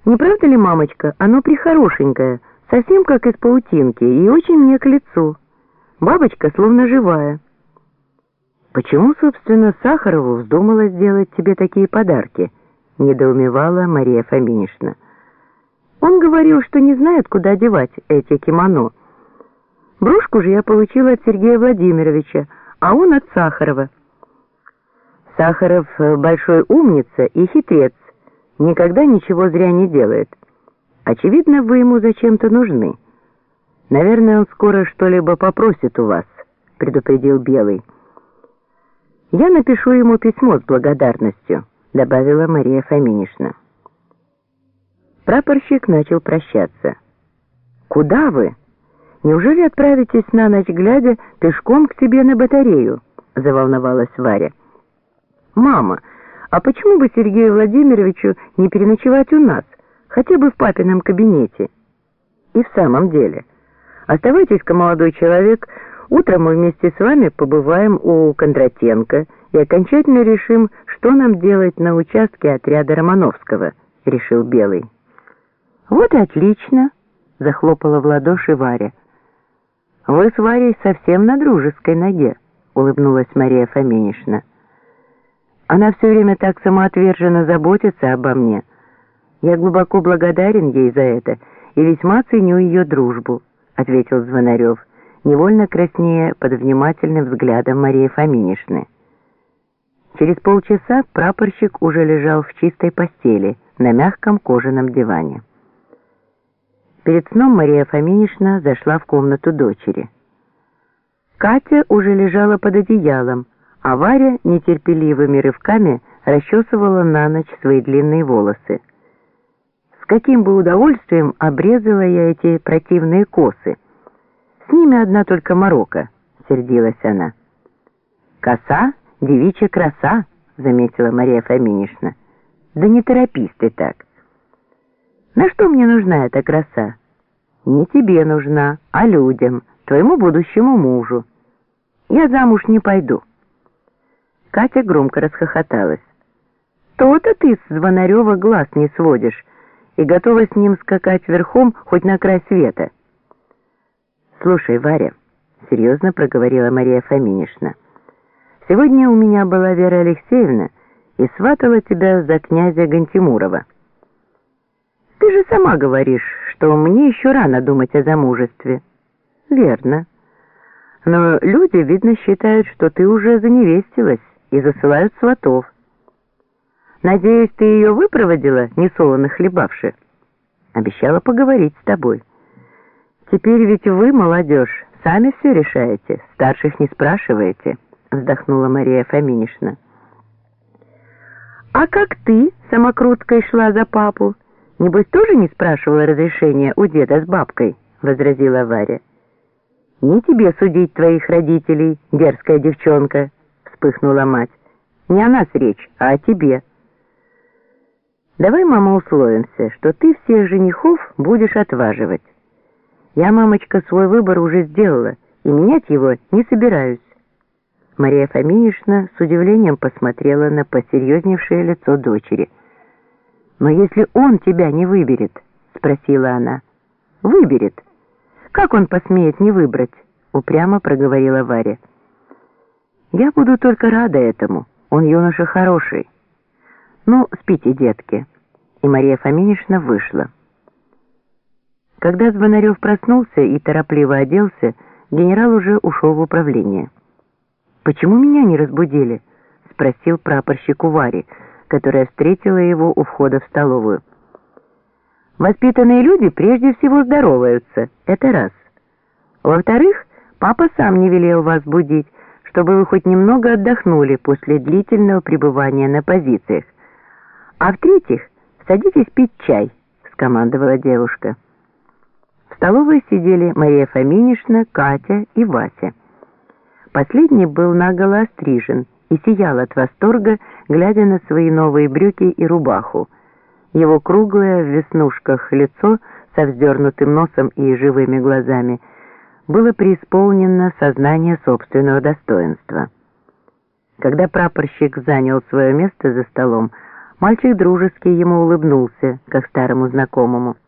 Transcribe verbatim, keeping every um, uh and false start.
Не правда ли, мамочка, оно прихорошенькое, совсем как из паутинки, и очень мне к лицу. Бабочка словно живая. Почему, собственно, Сахарову вздумала сделать тебе такие подарки? Недоумевала Мария Фоминишна. Он говорил, что не знает, куда девать эти кимоно. Брошку же я получила от Сергея Владимировича, а он от Сахарова. Сахаров большой умница и хитрец, никогда ничего зря не делает. Очевидно, вы ему зачем-то нужны. Наверное, он скоро что-либо попросит у вас, предупредил Белый. Я напишу ему письмо с благодарностью, добавила Мария Фоминишна. Прапорщик начал прощаться. Куда вы? Неужели отправитесь на ночь глядя пешком к себе на батарею? Заволновалась Варя. Мама, а почему бы Сергею Владимировичу не переночевать у нас, хотя бы в папином кабинете? И в самом деле, оставайтесь-ка, молодой человек, утром мы вместе с вами побываем у Кондратенко и окончательно решим, что нам делать на участке отряда Романовского, решил Белый. Вот и отлично, захлопала в ладоши Варя. Вы с Варей совсем на дружеской ноге, улыбнулась Мария Фоминишна. Она все время так самоотверженно заботится обо мне. Я глубоко благодарен ей за это и весьма ценю ее дружбу, ответил Звонарев, невольно краснея под внимательным взглядом Марии Фоминишны. Через полчаса прапорщик уже лежал в чистой постели на мягком кожаном диване. Перед сном Мария Фоминишна зашла в комнату дочери. Катя уже лежала под одеялом, а Варя нетерпеливыми рывками расчесывала на ночь свои длинные волосы. С каким бы удовольствием обрезала я эти противные косы. С ними одна только морока, сердилась она. Коса — девичья краса, заметила Мария Фоминишна. Да не торопись ты так. На что мне нужна эта краса? Не тебе нужна, а людям, твоему будущему мужу. Я замуж не пойду. Катя громко расхохоталась. То-то ты с Звонарева глаз не сводишь и готова с ним скакать верхом хоть на край света. Слушай, Варя, серьезно проговорила Мария Фоминишна, сегодня у меня была Вера Алексеевна и сватала тебя за князя Гантимурова. Ты же сама говоришь, что мне еще рано думать о замужестве. Верно. Но люди, видно, считают, что ты уже заневестилась и засылают сватов. Надеюсь, ты ее выпроводила, несолоно хлебавши? Обещала поговорить с тобой. Теперь ведь вы, молодежь, сами все решаете, старших не спрашиваете, вздохнула Мария Фоминишна. А как ты, самокруткой, шла за папу? Небось, тоже не спрашивала разрешения у деда с бабкой, возразила Варя. Не тебе судить твоих родителей, дерзкая девчонка, вспыхнула мать. Не о нас речь, а о тебе. Давай, мама, условимся, что ты всех женихов будешь отваживать. Я, мамочка, свой выбор уже сделала, и менять его не собираюсь. Мария Фоминишна с удивлением посмотрела на посерьезневшее лицо дочери. «Но если он тебя не выберет?» — спросила она. «Выберет. Как он посмеет не выбрать?» — упрямо проговорила Варя. «Я буду только рада этому. Он юноша хороший. Ну, спите, детки». И Мария Фоминишна вышла. Когда Звонарев проснулся и торопливо оделся, генерал уже ушел в управление. «Почему меня не разбудили?» — спросил прапорщик у Вари, которая встретила его у входа в столовую. «Воспитанные люди прежде всего здороваются, это раз. Во-вторых, папа сам не велел вас будить, чтобы вы хоть немного отдохнули после длительного пребывания на позициях. А в-третьих, садитесь пить чай», — скомандовала девушка. В столовой сидели Мария Фоминишна, Катя и Вася. Последний был наголо острижен и сиял от восторга, глядя на свои новые брюки и рубаху. Его круглое в веснушках лицо со вздернутым носом и живыми глазами было преисполнено сознание собственного достоинства. Когда прапорщик занял свое место за столом, Мальчик дружески ему улыбнулся, как старому знакомому.